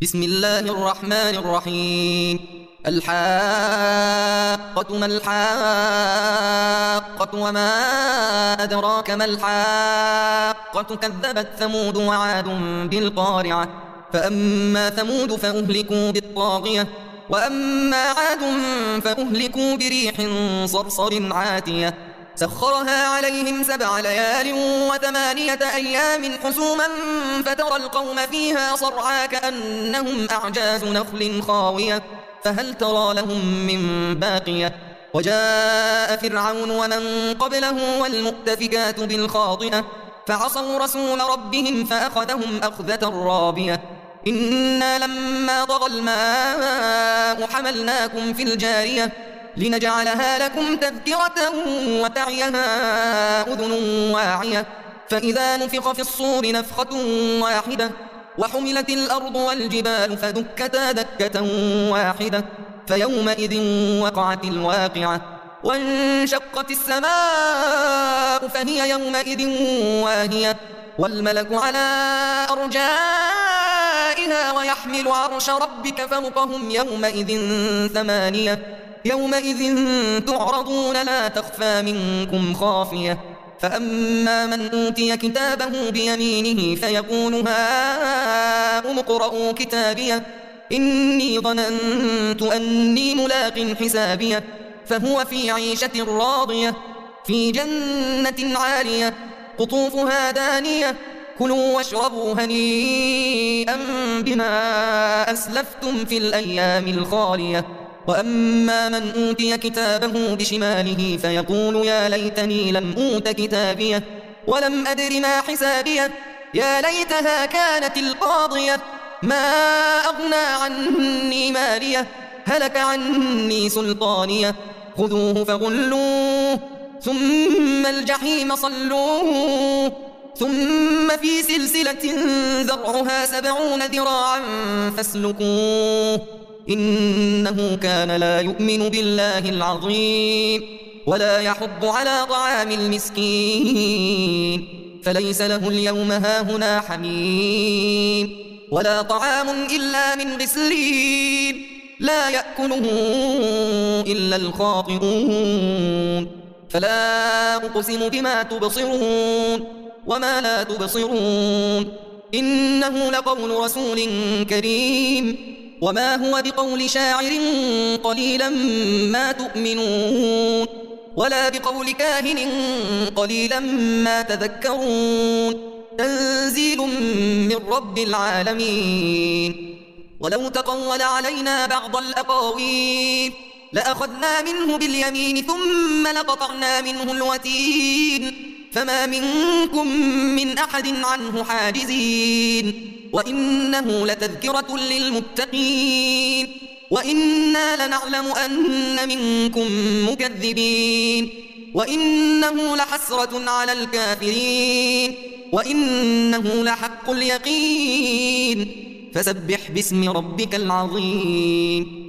بسم الله الرحمن الرحيم. الحاقة ما الحاقة وما أدراك ما الحاقة كذبت ثمود وعاد بالقارعة فأما ثمود فأهلكوا بالطاغية وأما عاد فأهلكوا بريح صرصر عاتية سخرها عليهم 7 ليال و8 أيام حسوما فترى القوم فيها صرعى كأنهم أعجاز نخل خاوية فهل ترى لهم من باقية وجاء فرعون ومن قبله والمؤتفكات بالخاطئة فعصوا رسول ربهم فأخذهم أخذة رابية إنا لما طغى الماء حملناكم في الجارية لنجعلها لكم تذكرة وتعيها أذن واعية فإذا نفخ في الصور نفخة واحدة وحملت الأرض والجبال فدكتا دكة واحدة فيومئذ وقعت الواقعة وانشقت السماء فهي يومئذ واهية والملك على أرجائها ويحمل عرش ربك فوقهم يومئذ 8 يومئذ تعرضون لا تخفى منكم خافية فأما من أوتي كتابه بيمينه فيقول هاؤم اقرءوا كتابيه إني ظننت أني ملاق حسابيه فهو في عيشة راضية في جنة عالية قطوفها دانية كلوا واشربوا هنيئا بما أسلفتم في الأيام الخالية وأما من أوتي كتابه بشماله فيقول يا ليتني لم أوت كتابيه ولم أدر ما حسابيه يا ليتها كانت القاضية ما أغنى عني ماليه هلك عني سلطانيه خذوه فغلوه ثم الجحيم صلوه ثم في سلسلة ذرعها 70 ذراعا فاسلكوه إنه كان لا يؤمن بالله العظيم ولا يحض على طعام المسكين فليس له اليوم هاهنا حميم ولا طعام إلا من غسلين لا يأكله إلا الخاطئون فلا أقسم بما تبصرون وما لا تبصرون إنه لقول رسول كريم وما هو بقول شاعر قليلا ما تؤمنون ولا بقول كاهن قليلا ما تذكرون تنزيل من رب العالمين ولو تقول علينا بعض الأقاويل لأخذنا منه باليمين ثم لقطعنا منه الوتين فما منكم من أحد عنه حاجزين وإنه لتذكرة للمتقين وإنا لنعلم أن منكم مكذبين وإنه لحسرة على الكافرين وإنه لحق اليقين فسبح باسم ربك العظيم